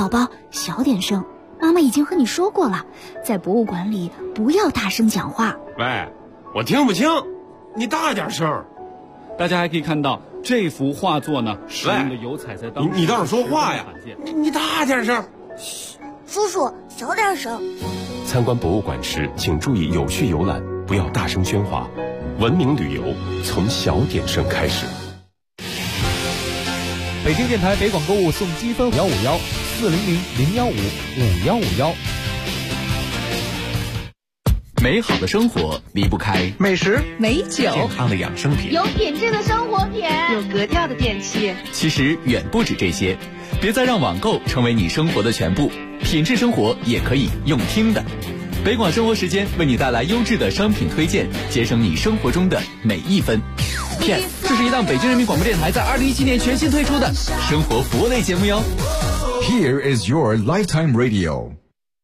宝宝，小点声，妈妈已经和你说过了，在博物馆里不要大声讲话。 喂，我听不清，你大点声。 大家还可以看到这幅画作呢，使用的油彩在当时你倒是说话呀！你大点声。 嘘，叔叔小点声。 参观博物馆时，请注意有序游览，不要大声喧哗。文明旅游从小点声开始。 北京电台北广购物送积分151-400-015-5151。 美好的生活离不开美食、 美酒、 健康的养生品、 有品质的生活品、 有格调的电器。 其实远不止这些，别再让网购成为你生活的全部，品质生活也可以用听的。北广生活时间为你带来优质的商品推荐，节省你生活中的每一分。Yes， 这是一档北京人民广播电台在2017年全新推出的生活服务类节目哟。 Here is your lifetime radio。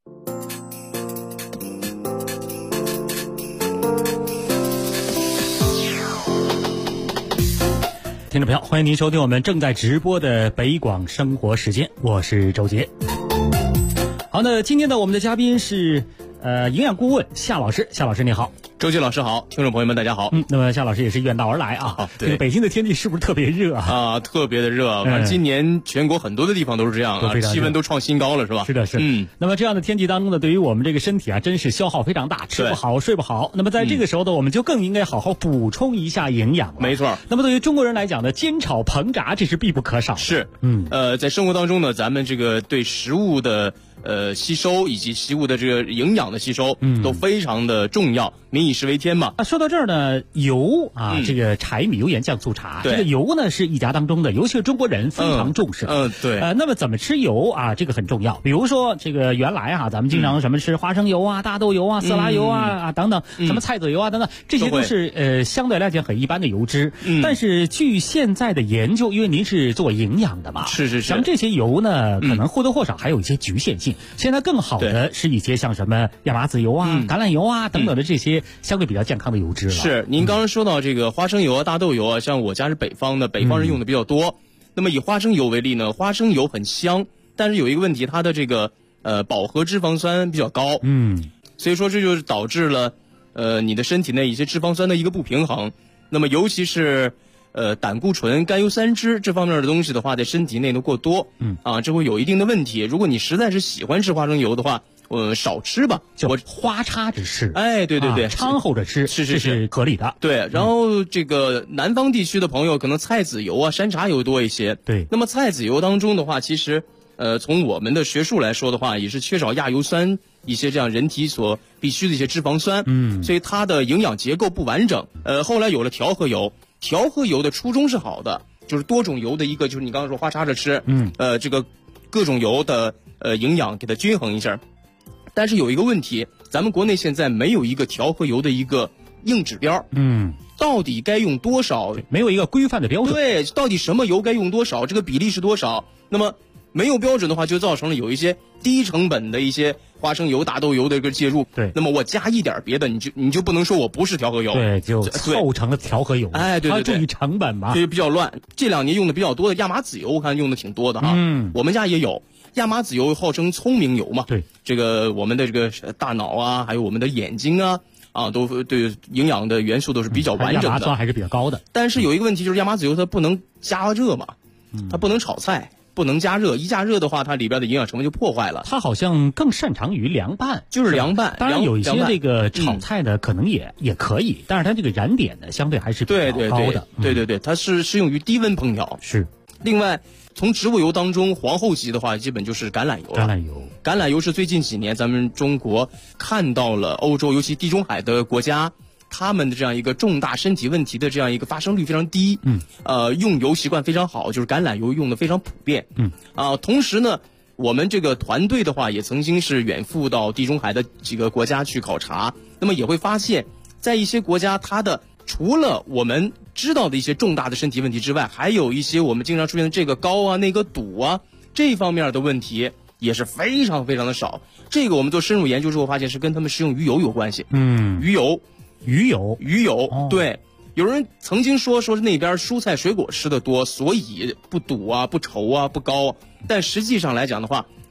听众朋友，欢迎您收听我们正在直播的北广生活时间，我是周杰。好，那今天呢，我们的嘉宾是营养顾问夏老师。夏老师你好。 周杰老师好，听众朋友们大家好。 那么夏老师也是远道而来啊。对，这个北京的天气是不是特别热啊？ 特别的热，反正今年全国很多的地方都是这样啊，气温都创新高了，是吧？ 是的，是。那么这样的天气当中呢，对于我们这个身体啊，真是消耗非常大，吃不好，睡不好。那么在这个时候呢，我们就更应该好好补充一下营养了。 没错。 那么对于中国人来讲呢，煎炒烹炸这是必不可少的。 是。在生活当中呢，咱们这个对食物的吸收以及食物的这个营养的吸收，都非常的重要。民以食为天嘛。 说到这儿呢，油啊，这个柴米油盐酱醋茶，这个油呢是一家当中的，尤其是中国人非常重视。 对。 那么怎么吃油啊？这个很重要。比如说这个原来啊，咱们经常什么吃花生油啊、大豆油啊、色拉油啊等等，什么菜籽油啊等等，这些都是相对来讲很一般的油脂。但是据现在的研究，因为您是做营养的嘛， 是， 像这些油呢，可能或多或少还有一些局限性。现在更好的是一些像什么亚麻籽油啊、橄榄油啊等等的这些相对比较健康的油脂了。 是，您刚刚说到这个花生油啊、大豆油啊，像我家是北方的，北方人用的比较多。那么以花生油为例呢，花生油很香，但是有一个问题，它的这个饱和脂肪酸比较高。所以说这就是导致了你的身体内一些脂肪酸的一个不平衡。那么尤其是胆固醇、甘油三酯这方面的东西的话，在身体内的过多，这会有一定的问题。如果你实在是喜欢吃花生油的话，少吃吧， 就花插着吃。 对， 掺和着吃，是合理的。 对，然后这个南方地区的朋友可能菜籽油啊、山茶油多一些。 对， 那么菜籽油当中的话，其实从我们的学术来说的话，也是缺少亚油酸一些这样人体所必须的一些脂肪酸。所以它的营养结构不完整。后来有了调和油。调和油的初衷是好的，就是多种油的一个，就是你刚刚说花插着吃，这个各种油的营养给它均衡一下。但是有一个问题，咱们国内现在没有一个调和油的一个硬指标，到底该用多少？ 没有一个规范的标准。 对，到底什么油该用多少？这个比例是多少？那么没有标准的话，就造成了有一些低成本的一些花生油、大豆油的一个介入。 对， 那么我加一点别的，你就不能说我不是调和油。 对，就凑成了调和油。 对， 它注意成本嘛， 所以比较乱。这2年用的比较多的亚麻籽油，我看用的挺多的哈。我们家也有亚麻籽油，号称聪明油嘛。 对， 这个我们的这个大脑啊，还有我们的眼睛啊，都对营养的元素都是比较完整的。 亚麻酸还是比较高的。 但是有一个问题，就是亚麻籽油它不能加热嘛，它不能炒菜。不能加热，一加热的话，它里边的营养成分就破坏了。 它好像更擅长于凉拌， 就是凉拌。 当然有一些这个炒菜呢，可能也可以，但是它这个燃点呢，相对还是比较高的。 对，它是适用于低温烹调。 是。 另外，从植物油当中，皇后级的话，基本就是橄榄油了。橄榄油是最近几年咱们中国看到了欧洲，尤其地中海的国家。他们的这样一个重大身体问题的这样一个发生率非常低，用油习惯非常好，就是橄榄油用的非常普遍，同时呢，我们这个团队的话也曾经是远赴到地中海的几个国家去考察，那么也会发现，在一些国家，它的除了我们知道的一些重大的身体问题之外，还有一些我们经常出现的这个高啊、那个堵啊这方面的问题也是非常非常的少。这个我们做深入研究之后发现是跟他们食用鱼油有关系，鱼油，对，有人曾经说是那边蔬菜水果吃的多，所以不堵啊、不稠啊、不高。但实际上来讲的话，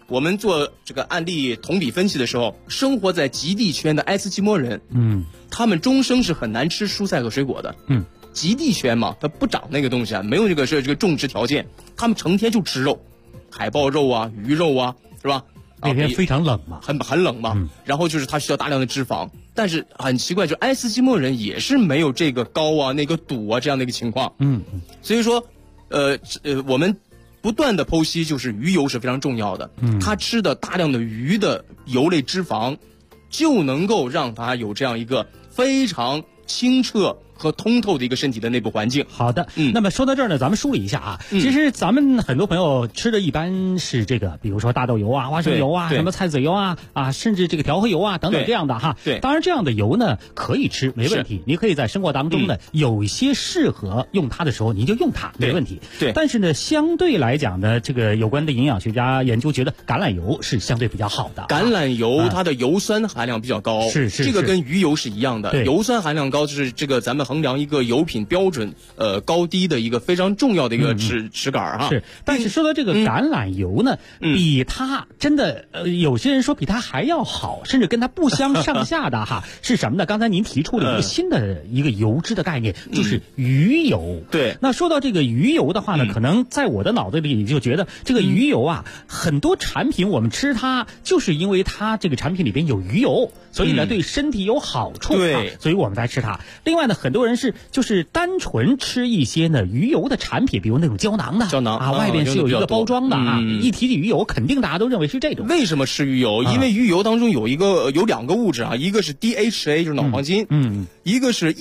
我们做这个案例同比分析的时候，生活在极地圈的爱斯基摩人，他们终生是很难吃蔬菜和水果的。极地圈嘛，它不长那个东西啊，没有这个种植条件，他们成天就吃肉，海豹肉啊、鱼肉啊，是吧？ 那天非常冷嘛， 很冷嘛。然后就是它需要大量的脂肪，但是很奇怪，就爱斯基摩人也是没有这个高啊、那个堵啊这样的一个情况。所以说，我们不断的剖析，就是鱼油是非常重要的。他吃的大量的鱼的油类脂肪，就能够让他有这样一个非常清澈和通透的一个身体的内部环境。 好的，那么说到这儿呢，咱们梳理一下啊。其实咱们很多朋友吃的一般是这个，比如说大豆油啊、花生油啊、什么菜籽油啊，甚至这个调和油啊等等这样的哈。 对， 当然这样的油呢可以吃，没问题。你可以在生活当中呢，有一些适合用它的时候，你就用它，没问题。 对。 但是呢，相对来讲呢，这个有关的营养学家研究觉得橄榄油是相对比较好的。 橄榄油它的油酸含量比较高， 是这个跟鱼油是一样的。油酸含量高就是这个咱们衡量一个油品标准高低的一个非常重要的一个尺杆哈。 是，但是说到这个橄榄油呢，比它真的有些人说比它还要好，甚至跟它不相上下的哈，是什么呢？刚才您提出了一个新的一个油脂的概念，就是鱼油。 对， 那说到这个鱼油的话呢，可能在我的脑子里就觉得这个鱼油啊，很多产品我们吃它就是因为它这个产品里边有鱼油，所以呢对身体有好处， 对， 所以我们才吃它。另外呢，很多人就是单纯吃一些呢鱼油的产品，比如那种胶囊的外边是有一个包装的一提起鱼油，肯定大家都认为是这种。 为什么吃鱼油？因为鱼油当中有两个物质一个是 DHA 就是脑黄金，一个是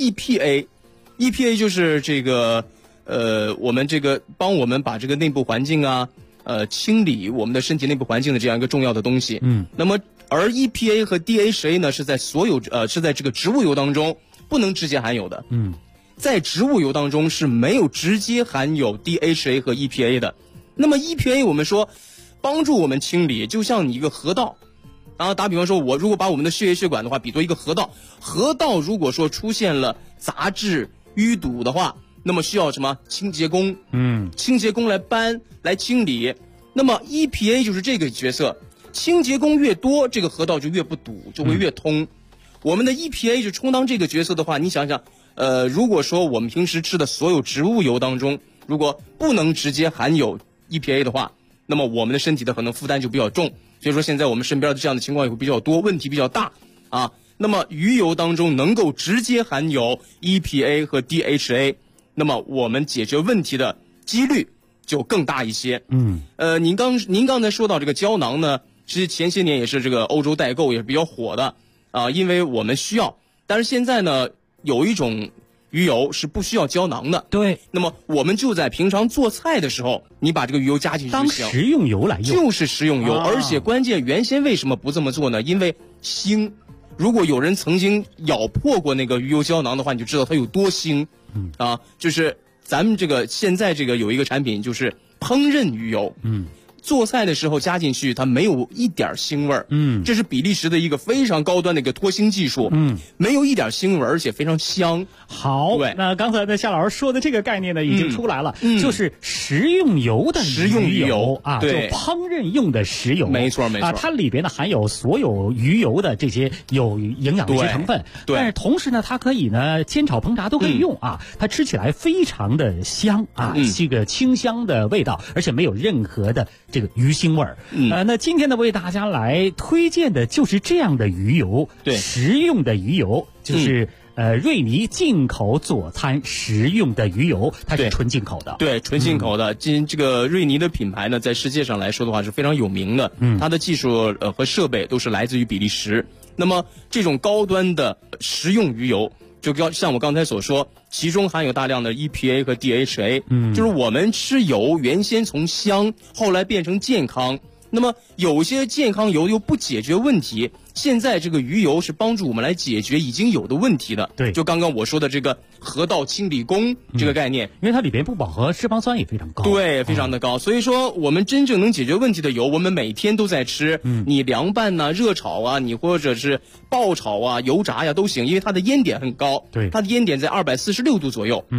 EPA 就是这个我们这个帮我们把这个内部环境清理我们的身体内部环境的这样一个重要的东西。那么而 EPA 和 DHA 呢是在是在这个植物油当中不能直接含有的。在植物油当中是没有直接含有 DHA 和 EPA 的。那么 EPA 我们说帮助我们清理，就像你一个河道打比方说，我如果把我们的血液血管的话比作一个河道，河道如果说出现了杂质淤堵的话，那么需要什么清洁工？清洁工来清理。那么 EPA 就是这个角色，清洁工越多，这个河道就越不堵，就会越通。我们的 EPA 就充当这个角色的话，你想想，如果说我们平时吃的所有植物油当中，如果不能直接含有 EPA 的话，那么我们的身体的可能负担就比较重。所以说现在我们身边的这样的情况也会比较多，问题比较大那么鱼油当中能够直接含有 EPA 和 DHA， 那么我们解决问题的几率就更大一些。您刚才说到这个胶囊呢，其实前些年也是这个欧洲代购也是比较火的因为我们需要。但是现在呢，有一种鱼油是不需要胶囊的。 对， 那么我们就在平常做菜的时候，你把这个鱼油加进去就行， 当食用油来用， 就是食用油。而且关键原先为什么不这么做呢？因为腥。如果有人曾经咬破过那个鱼油胶囊的话，你就知道它有多腥就是咱们这个现在这个有一个产品就是烹饪鱼油，做菜的时候加进去，它没有一点腥味儿。这是比利时的一个非常高端的一个脱腥技术。没有一点腥味儿，而且非常香。 好，那刚才呢夏老师说的这个概念呢已经出来了，就是食用油的鱼油就烹饪用的食油。 没错它里边呢含有所有鱼油的这些有营养的一些成分。 对， 但是同时呢，它可以呢煎炒烹炸都可以用它吃起来非常的香这个清香的味道，而且没有任何的这个鱼腥味儿。那今天呢为大家来推荐的就是这样的鱼油，食用的鱼油，就是瑞尼进口佐餐食用的鱼油，它是纯进口的。 对，纯进口的。这个瑞尼的品牌呢，在世界上来说的话是非常有名的。它的技术和设备都是来自于比利时。那么这种高端的食用鱼油，就像我刚才所说，其中含有大量的 EPA 和 DHA。就是我们吃油原先从香，后来变成健康。那么有些健康油又不解决问题，现在这个鱼油是帮助我们来解决已经有的问题的。 对， 就刚刚我说的这个河道清理工这个概念， 因为它里边不饱和脂肪酸也非常高。 对，非常的高。所以说我们真正能解决问题的油，我们每天都在吃。你凉拌热炒你或者是爆炒油炸都行，因为它的烟点很高。 对， 它的烟点在246度左右。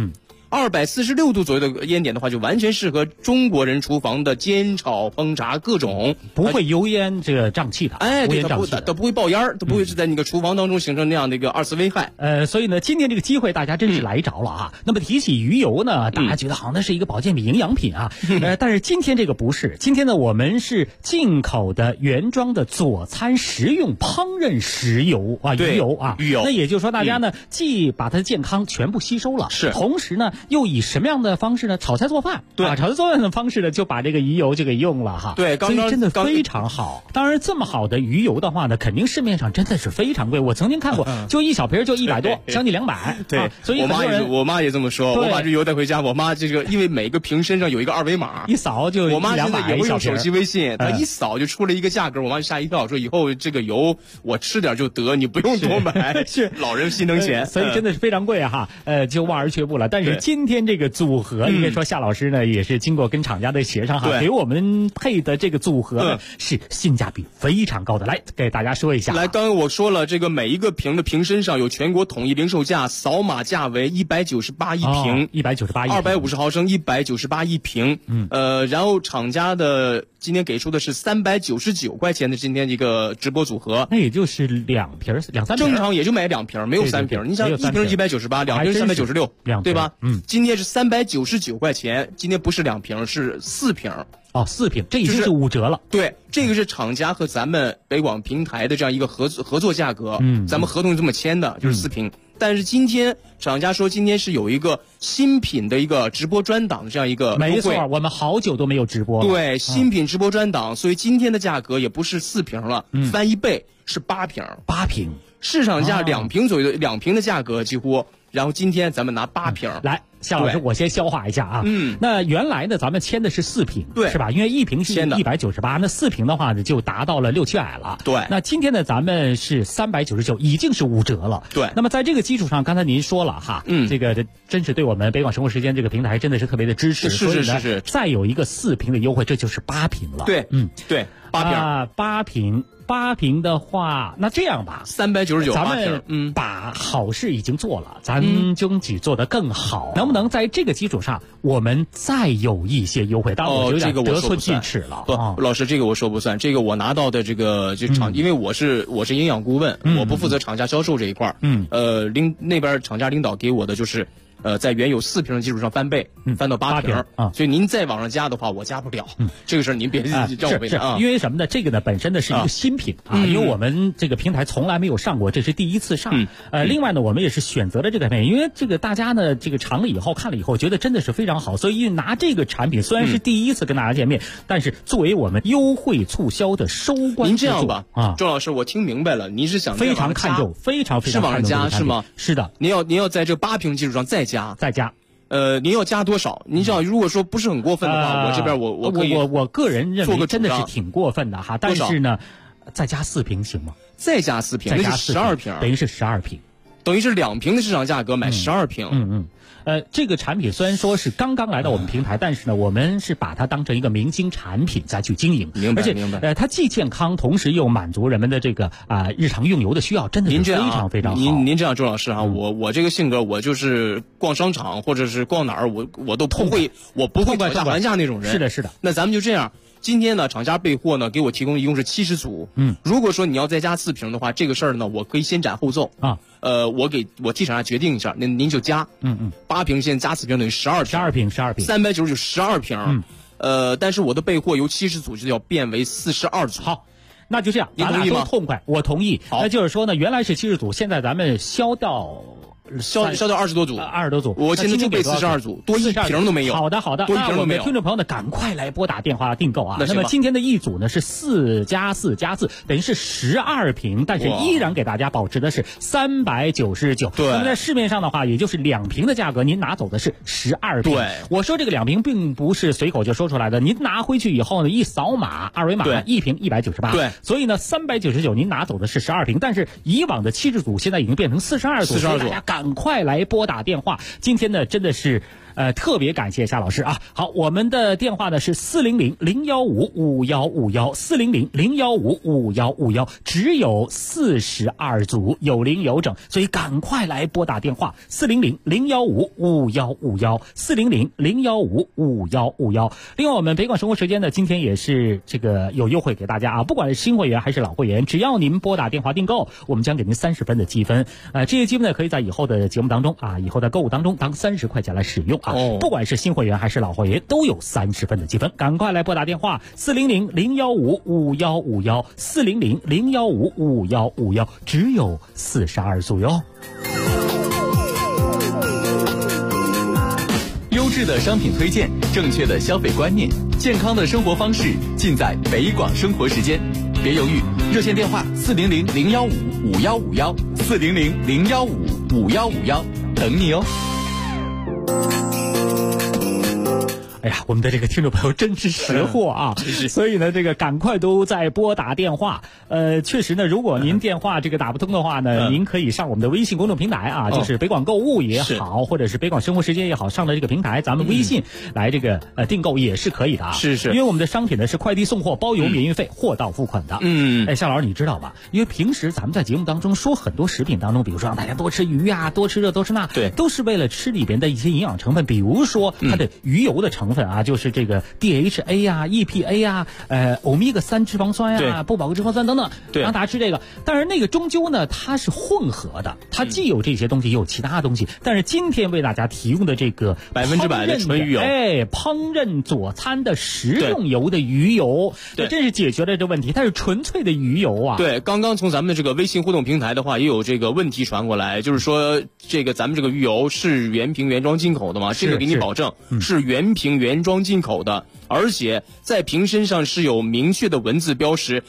246度左右的烟点的话，就完全适合中国人厨房的煎炒烹炸各种， 不会油烟这个瘴气的。 对，它不会爆烟，都不会是在那个厨房当中形成那样的一个二次危害。 所以呢，今天这个机会大家真是来着了啊。那么提起鱼油呢，大家觉得好像那是一个保健品、营养品啊。但是今天这个不是，今天呢我们是进口的原装的佐餐食用烹饪食油啊，鱼油啊。鱼油。那也就是说，大家呢既把它的健康全部吸收了，是，同时呢又以什么样的方式呢？炒菜做饭。对，炒菜做饭的方式呢就把这个鱼油就给用了哈。对，所以真的非常好。当然，这么好的鱼油的话呢，肯定市面上真的是非常贵。我曾经看过，就一小瓶就100多，将近200。对，所以我妈也这么说。我把这油带回家，我妈这个因为每个瓶身上有一个二维码， 一扫就我妈现在也会用手机微信，她一扫就出了一个价格，我妈就吓一跳，说以后这个油我吃点就得，你不用多买。是老人心疼钱， 所以真的是非常贵哈。就望而却步了。但是今天这个组合，应该说夏老师呢也是经过跟厂家的协商哈，给我们配的这个组合呢是性价比非常高的。来给大家说一下。 来，刚刚我说了，这个每一个瓶的瓶身上有全国统一零售价，扫码价为198一瓶 ，198 ，250毫升198一瓶。然后厂家的今天给出的是399块钱的今天一个直播组合， 那也就是2瓶2-3瓶， 正常也就买2瓶，没有3瓶。你想一瓶198，2瓶396，对吧？今天是399块钱，今天不是2瓶，是4瓶。 4瓶，这已经是5折了。 对，这个是厂家和咱们北广平台的这样一个合作价格。咱们合同是这么签的，就是4瓶。但是今天厂家说今天是有一个新品的一个直播专档的这样一个优惠。 没错，我们好久都没有直播了。 对，新品直播专档，所以今天的价格也不是4瓶了，翻1倍是8瓶。 8瓶， 市场价2瓶左右的2瓶的价格几乎。然后今天咱们拿8瓶来，夏老师，我先消化一下啊。那原来呢，咱们签的是4瓶， 对， 是吧？因为1瓶是198，那4瓶的话呢，就达到了600-700了。 对。 那今天呢，咱们是399，已经是5折了。 对。 那么在这个基础上，刚才您说了哈，这个真是对我们北广生活时间这个平台真的是特别的支持。 是。 再有一个4瓶的优惠，这就是8瓶了。 对，对，8瓶。8瓶的话，那这样吧 ，399，咱们把好事已经做了，咱争取做得更好，能不能在这个基础上，我们再有一些优惠？当然，我有点得寸进尺了。 不，老师，这个我说不算，这个我拿到的这个就厂，因为我是营养顾问，我不负责厂家销售这一块那边厂家领导给我的就是。在原有4瓶的基础上翻倍，翻到8瓶啊！所以您再往上加的话，我加不了。这个事儿您别让我为难啊！ 因为什么呢？这个呢本身呢是一个新品啊，因为我们这个平台从来没有上过，这是第一次上。另外呢，我们也是选择了这个品，因为这个大家呢这个尝了以后看了以后，觉得真的是非常好，所以拿这个产品虽然是第一次跟大家见面，但是作为我们优惠促销的收官。 您这样吧，周老师，我听明白了，您是想非常看重，非常是往上加是吗？ 是的， 您要在这8瓶基础上再加。您要加多少？您知道，如果说不是很过分的话，我这边我可以我个人认为真的是挺过分的哈。但是呢，再加4瓶行吗？ 再加4瓶，那是12瓶， 等于是12瓶， 等于是2瓶的市场价格买12瓶。 这个产品虽然说是刚刚来到我们平台，但是呢，我们是把它当成一个明星产品再去经营， 明白？ 它既健康，同时又满足人们的这个日常用油的需要，真的是非常非常好。 您这样，周老师啊，我这个性格，我就是逛商场或者是逛哪儿，我都不会，我不会讨价还价那种人。 是的。 那咱们就这样。今天呢，厂家备货呢，给我提供一共是70组。如果说你要再加4瓶的话，这个事儿呢，我可以先斩后奏啊。我替厂家决定一下，那您就加。8瓶现在加4瓶等于12瓶，399 12瓶。但是我的备货由70组就要变为42组。 好，那就这样， 您同意吗？ 痛快，我同意。那就是说呢，原来是70组，现在咱们销到 20多组 ，20多组。 我现在就备42组，多1瓶都没有。 好的，那我们听众朋友呢，赶快来拨打电话订购啊！那么今天的一组呢是4+4+4，等于是12瓶，但是依然给大家保持的是399。 对。 那么在市面上的话，也就是2瓶的价格，您拿走的是12瓶。 对。 我说这个2瓶并不是随口就说出来的，您拿回去以后呢，一扫码二维码，1瓶198。 对。 所以呢，399您拿走的是12瓶，但是以往的70组现在已经变成42组。大家赶快来拨打电话！今天呢，真的是特别感谢夏老师啊。好，我们的电话呢是400-015-5151，400-015-5151，只有42组，有零有整，所以赶快来拨打电话400-015-5151，400-015-5151。另外，我们北广生活时间呢，今天也是这个有优惠给大家啊，不管是新会员还是老会员，只要您拨打电话订购，我们将给您30分的积分。这些积分呢，可以在以后的节目当中啊，以后的购物当中当30块钱来使用啊。不管是新会员还是老会员，都有30分的积分。赶快来拨打电话400-015-5151，400-015-5151，只有42组哟。 优质的商品推荐，正确的消费观念，健康的生活方式，尽在北广生活时间。别犹豫，热线电话400-015-5151，400-015-5151，等你哦。 哎呀，我们的这个听众朋友真是识货啊！所以呢，这个赶快都在拨打电话。确实呢，如果您电话这个打不通的话呢，您可以上我们的微信公众平台啊，就是北广购物也好，或者是北广生活时间也好，上的这个平台，咱们微信来这个订购也是可以的啊。 是， 因为我们的商品呢是快递送货包邮免运费，货到付款的。夏老师你知道吧？因为平时咱们在节目当中说很多食品当中，比如说让大家多吃鱼啊，多吃这多吃那， 对， 都是为了吃里边的一些营养成分，比如说它的鱼油的成分啊，就是这个 DHA 啊、EPA 啊、欧米伽3脂肪酸啊、不饱和脂肪酸等等，让大家吃这个。但是那个终究呢，它是混合的，它既有这些东西，也有其他东西。但是今天为大家提供的这个 100%的纯鱼油， 烹饪佐餐的食用油的鱼油，这真是解决了这问题。它是纯粹的鱼油啊。 对，刚刚从咱们这个微信互动平台的话，也有这个问题传过来，就是说这个咱们这个鱼油是原瓶原装进口的吗？这个给你保证是原瓶原装进口的，而且在瓶身上是有明确的文字标识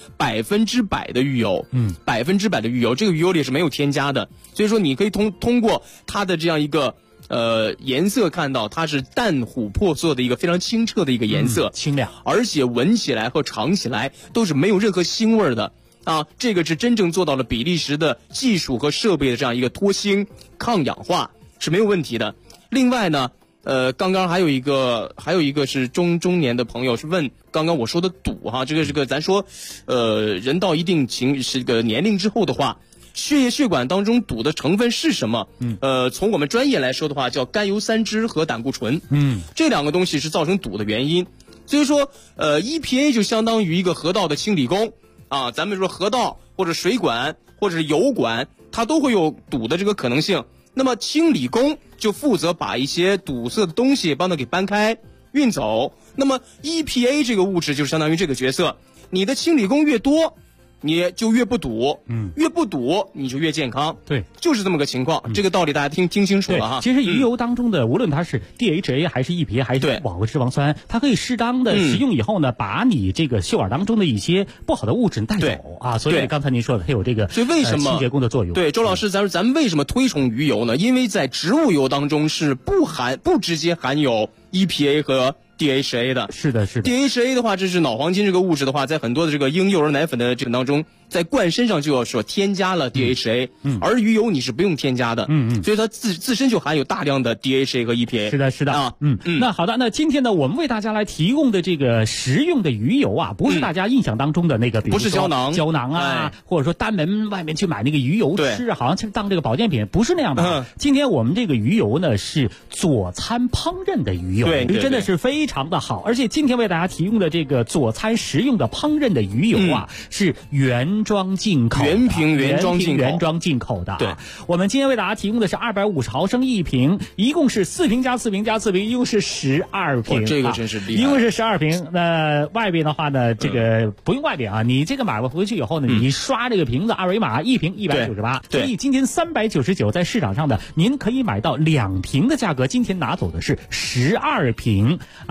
100%的鱼油，100%的鱼油，这个鱼油里是没有添加的，所以说你可以通过它的这样一个颜色看到它是淡琥珀色的一个非常清澈的一个颜色， 清亮， 而且闻起来和尝起来都是没有任何腥味的啊，这个是真正做到了比利时的技术和设备的这样一个脱腥抗氧化是没有问题的。另外呢，刚刚还有一个是中年的朋友是问刚刚我说的赌哈，这个咱说，人到一定这个年龄之后的话，血液血管当中赌的成分是什么？从我们专业来说的话，叫甘油三酯和胆固醇。这两个东西是造成赌的原因。所以说，EPA 就相当于一个河道的清理工啊，咱们说河道或者水管或者是油管，它都会有堵的这个可能性。那么清理工就负责把一些堵塞的东西帮它给搬开运走，那么 EPA 这个物质就相当于这个角色，你的清理工越多你就越不堵，越不堵你就越健康， 对， 就是这么个情况。这个道理大家听清楚了哈。 其实鱼油当中的，无论它是 DHA 还是 EPA 还是饱和脂肪酸，它可以适当的食用以后呢，把你这个血管当中的一些不好的物质带走啊。所以刚才您说的，它有这个所以为什么清洁工的作用？ 对，周老师，咱们为什么推崇鱼油呢？因为在植物油当中是不直接含有 EPA 和DHA 的。 是的 DHA 的话，这是脑黄金这个物质的话，在很多的这个婴幼儿奶粉的这个当中，在灌身上就要说添加了 DHA，而鱼油你是不用添加的，所以它自身就含有大量的 DHA 和 EPA。 是的啊，那好的，那今天呢，我们为大家来提供的这个食用的鱼油啊，不是大家印象当中的那个，比如说不是胶囊啊，或者说单门外面去买那个鱼油吃，好像当这个保健品，不是那样的。今天我们这个鱼油呢是佐餐烹饪的鱼油， 对， 真的是非常的好。而且今天为大家提供的这个佐餐食用的烹饪的鱼油啊，是原装进口的， 原瓶原装进口的。 对， 我们今天为大家提供的是250毫升一瓶，一共是4瓶加4瓶加4瓶，一共是12瓶。 这个真是厉害， 一共是12瓶。那外边的话呢，这个不用外边啊，你这个买回去以后呢，你刷这个瓶子二维码，一瓶198。所以今天399在市场上的，您可以买到2瓶的价格，今天拿走的是12瓶啊。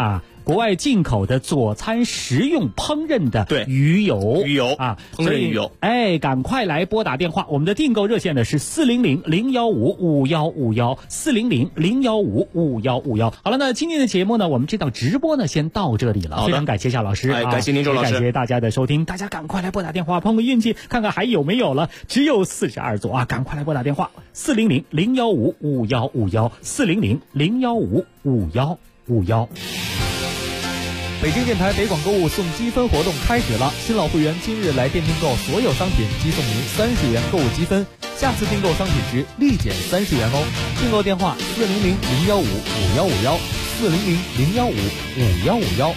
国外进口的佐餐食用烹饪的鱼油， 烹饪鱼油。 赶快来拨打电话，我们的订购热线呢是400-015-5151，400-015-5151。好了，那今天的节目呢，我们这档直播呢先到这里了，非常感谢夏老师， 感谢您周老师， 感谢大家的收听，大家赶快来拨打电话碰个运气，看看还有没有了，只有42座啊，赶快来拨打电话，400-015-5151，400-015-5151。 北京电台北广购物送积分活动开始了，新老会员今日来店订购所有商品即送您30元购物积分，下次订购商品时立减30元哦。订购电话400-015-5151，400-015-5151。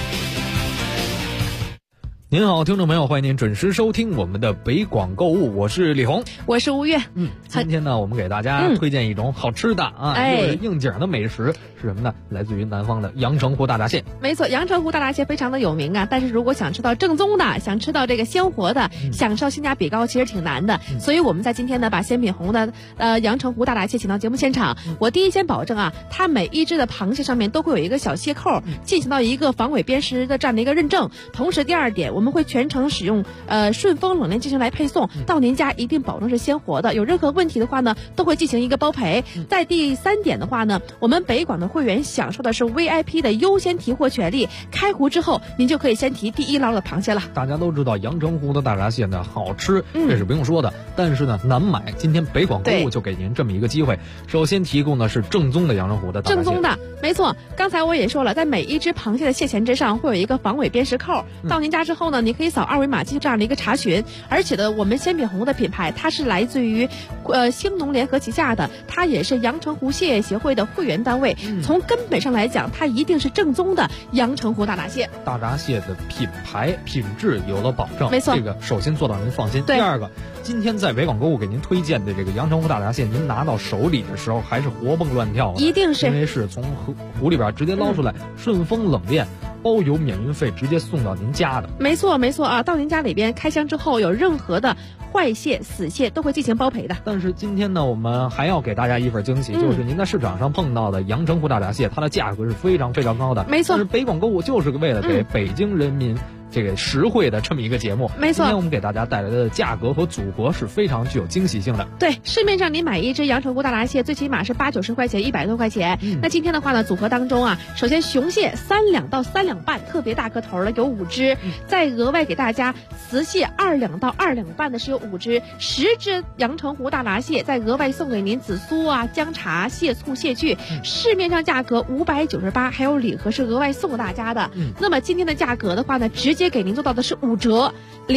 您好，听众朋友，欢迎您准时收听我们的北广购物，我是李红， 我是吴越。 今天呢，我们给大家推荐一种好吃的又是应景的美食，是什么呢？来自于南方的阳澄湖大闸蟹。 没错，阳澄湖大闸蟹非常的有名啊，但是如果想吃到正宗的，想吃到这个鲜活的，享受性价比高，其实挺难的。所以我们在今天呢，把鲜品红的阳澄湖大闸蟹请到节目现场。我第一先保证啊，它每一只的螃蟹上面都会有一个小蟹扣，进行到一个防伪鞭石的这样的一个认证。同时，第二点，我们会全程使用顺丰冷链进行来配送，到您家一定保证是鲜活的。有任何问题的话呢，都会进行一个包赔。在第三点的话呢，我们北广的会员享受的是 VIP 的优先提货权利，开湖之后您就可以先提第一捞的螃蟹了。 大家都知道阳澄湖的大闸蟹呢好吃，这是不用说的，但是呢难买。今天北广购物就给您这么一个机会，首先提供的是正宗的阳澄湖的大闸蟹。 正宗的，没错。刚才我也说了，在每一只螃蟹的蟹钳之上会有一个防伪鞭石扣，到您家之后呢，你可以扫二维码进行这样的一个查询。而且呢，我们鲜品红的品牌，它是来自于兴农联合旗下的，它也是阳澄湖蟹业协会的会员单位。从根本上来讲，它一定是正宗的阳澄湖大闸蟹。 大闸蟹的品牌品质有了保证， 没错， 这个首先做到您放心。第二个，今天在北广购物给您推荐的这个阳澄湖大闸蟹，您拿到手里的时候还是活蹦乱跳的， 一定是， 因为是从湖里边直接捞出来，顺丰冷链，包邮免运费，直接送到您家的。 没错没错啊，到您家里边开箱之后，有任何的坏蟹、死蟹都会进行包赔的。 但是今天呢，我们还要给大家一份惊喜，就是您在市场上碰到的阳澄湖大闸蟹，它的价格是非常非常高的。 没错， 但是北广购物就是为了给北京人民这个实惠的这么一个节目。 没错， 今天我们给大家带来的价格和组合是非常具有惊喜性的。 对，市面上你买一只阳澄湖大闸蟹，最起码是80-90块钱，100多块钱。那今天的话呢，组合当中啊，首先雄蟹3两到3两半，特别大个头的有5只，再额外给大家雌蟹2两到2两半的是有5只，10只阳澄湖大闸蟹，再额外送给您紫苏啊、姜茶、蟹醋、蟹具，市面上价格598，还有礼盒是额外送给大家的。那么今天的价格的话呢，直接给您做到的是5折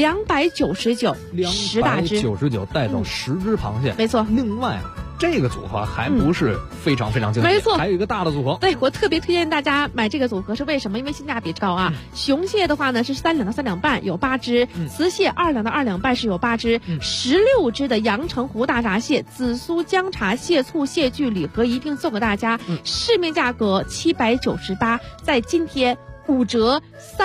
，299，10大只 ，299带走10只螃蟹。 没错。 另外这个组合还不是非常非常精彩， 没错， 还有一个大的组合。 对，我特别推荐大家买这个组合，是为什么？因为性价比高啊。雄蟹的话呢是3两到3两半，有8只；雌蟹2两到2两半是有8只，16只的阳澄湖大闸蟹，紫苏、姜茶、蟹醋、蟹具礼盒一并送给大家，市面价格798，在今天5折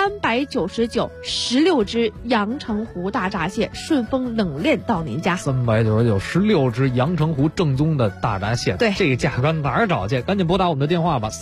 ，399，16只阳澄湖大闸蟹，顺丰冷链到您家。 399，16只阳澄湖正宗的大闸蟹。 对， 这个价格哪儿找去？赶紧拨打我们的电话吧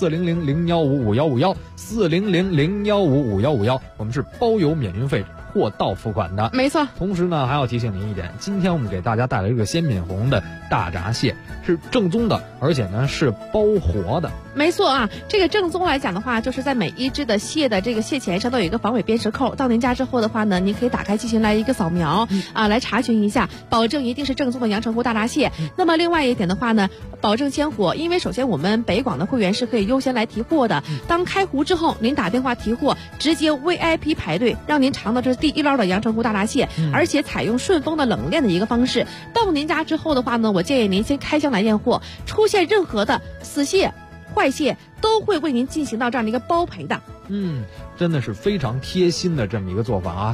，400-015-5151，400-015-5151，我们是包邮免运费，货到付款的。 没错。 同时呢，还要提醒您一点，今天我们给大家带来这个鲜品红的大闸蟹是正宗的，而且呢是包活的。 没错啊，这个正宗来讲的话，就是在每一只的蟹的这个蟹钳上都有一个防伪鞭石扣，到您家之后的话呢，您可以打开进行来一个扫描来查询一下，保证一定是正宗的阳澄湖大闸蟹。那么另外一点的话呢，保证鲜活，因为首先我们北广的会员是可以优先来提货的，当开湖之后，您打电话提货，直接 VIP 排队，让您尝到这第一捞的阳澄湖大闸蟹，而且采用顺丰的冷链的一个方式。到您家之后的话呢，我建议您先开箱来验货，出现任何的死蟹、坏蟹都会为您进行到这样的一个包赔的。 真的是非常贴心的这么一个做法啊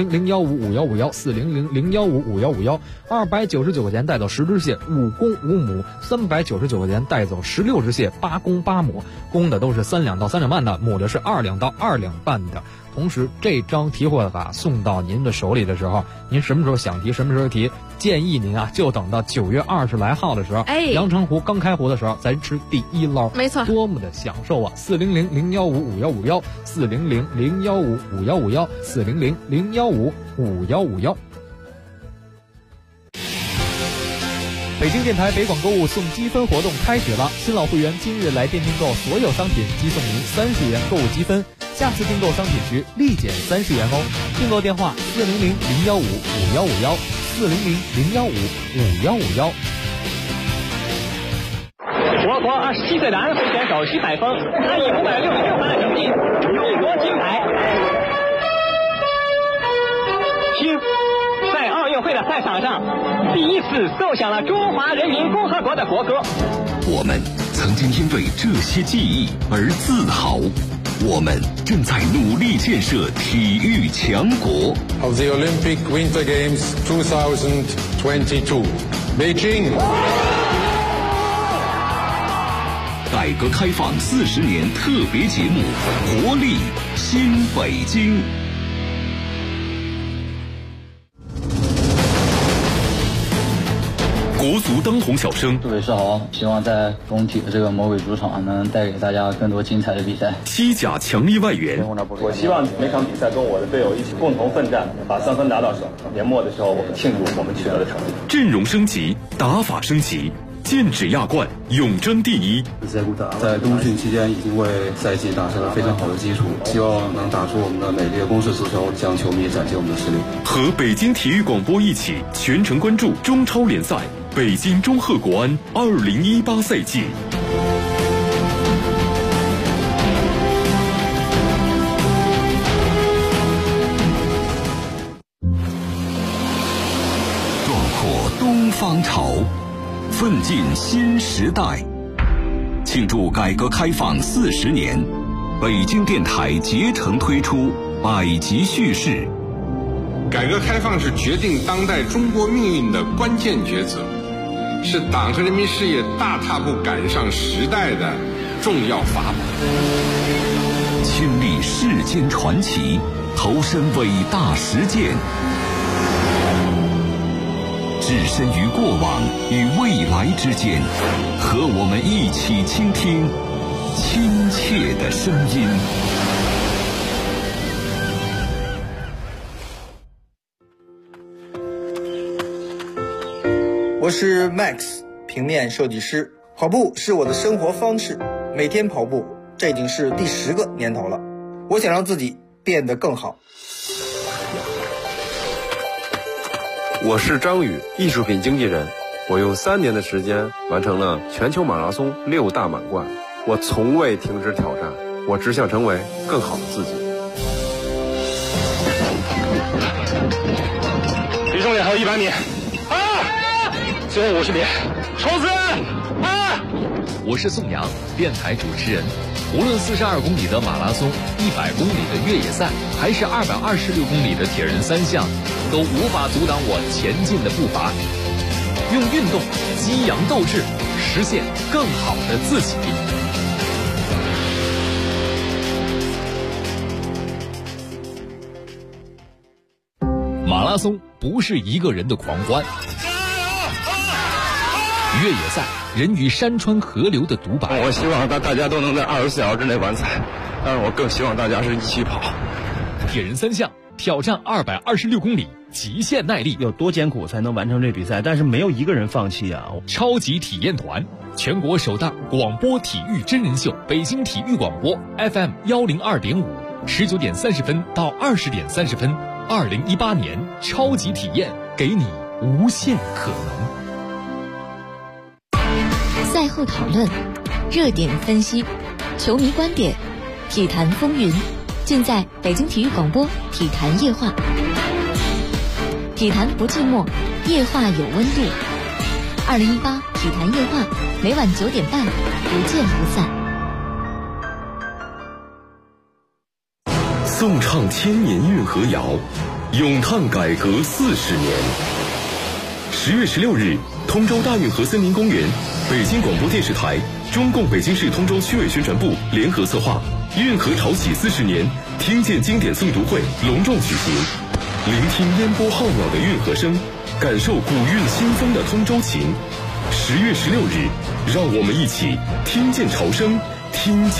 ！400-015-5151，400-015-5151，299块钱带走10只蟹，5公5母；399块钱带走16只蟹，8公8母，公的都是3两到3两半的，母的是2两到2两半的。 同时，这张提货卡送到您的手里的时候，您什么时候想提什么时候提，建议您啊就等到9月20来号的时候，阳澄湖刚开湖的时候，咱吃第一捞， 没错， 多么的享受啊！400-015-5151，400-015-5151，400-015-5151。北京电台北广购物送积分活动开始了，新老会员今日来店订购所有商品即送您30元购物积分，下次订购商品时立减30元哦。订购电话400-015-5151，400-015-5151。 我国27岁的安徽选手徐海峰，他以566分的成绩勇夺金牌。在奥运会的赛场上，第一次奏响了中华人民共和国的国歌。 我们曾经因为这些记忆而自豪，我们正在努力建设体育强国。 Of the Olympic Winter Games 2022, Beijing。 改革开放40年特别节目，活力新北京。 国足当红小生， 各位是好，希望在工体的这个魔鬼主场能带给大家更多精彩的比赛。 西甲强力外援， 我希望每场比赛跟我的队友一起共同奋战，把3分拿到手。年末的时候，我们庆祝我们取得的成绩。 阵容升级，打法升级，剑指亚冠，永争第一。 在冬训期间已经为赛季打下了非常好的基础，希望能打出我们的美丽的攻势足球，向球迷展现我们的实力。 和北京体育广播一起全程关注中超联赛北京中赫国安2018赛季。 壮阔东方潮，奋进新时代。庆祝改革开放40年，北京电台竭诚推出百集叙事。 改革开放是决定当代中国命运的关键抉择，是党和人民事业大踏步赶上时代的重要法宝。 亲历世间传奇，投身伟大实践，置身于过往与未来之间，和我们一起倾听亲切的声音。 我是 Max， 平面设计师。跑步是我的生活方式，每天跑步，这已经是第10个年头了。我想让自己变得更好。 我是张宇，艺术品经纪人。我用3年的时间完成了全球马拉松6大满贯。我从未停止挑战，我只想成为更好的自己。 离终点还有100米。最后50米，冲刺！ 我是宋阳，电台主持人。无论42公里的马拉松、100公里的越野赛，还是226公里的铁人3项，都无法阻挡我前进的步伐。用运动激扬斗志，实现更好的自己。马拉松不是一个人的狂欢。越野赛，人与山川河流的独白。 我希望大家都能在24小时之内完赛，但是我更希望大家是一起跑。 铁人3项挑战226公里，极限耐力， 有多艰苦才能完成这比赛？但是没有一个人放弃啊！ 超级体验团，全国首档广播体育真人秀，北京体育广播 FM 102.5，19点30分到20点30分，2018年超级体验，给你无限可能。 赛后讨论，热点分析，球迷观点，体坛风云，尽在北京体育广播体坛夜话。体坛不寂寞，夜话有温度。2018体坛夜话，每晚9点半，不见不散。 颂唱千年运河谣，咏叹改革40年。10月16日，通州大运河森林公园，北京广播电视台、中共北京市通州区委宣传部联合策划， 运河潮起40年，听见经典诵读会隆重举行，聆听烟波浩渺的运河声，感受古韵新风的通州情。10月16日，让我们一起听见潮声，听见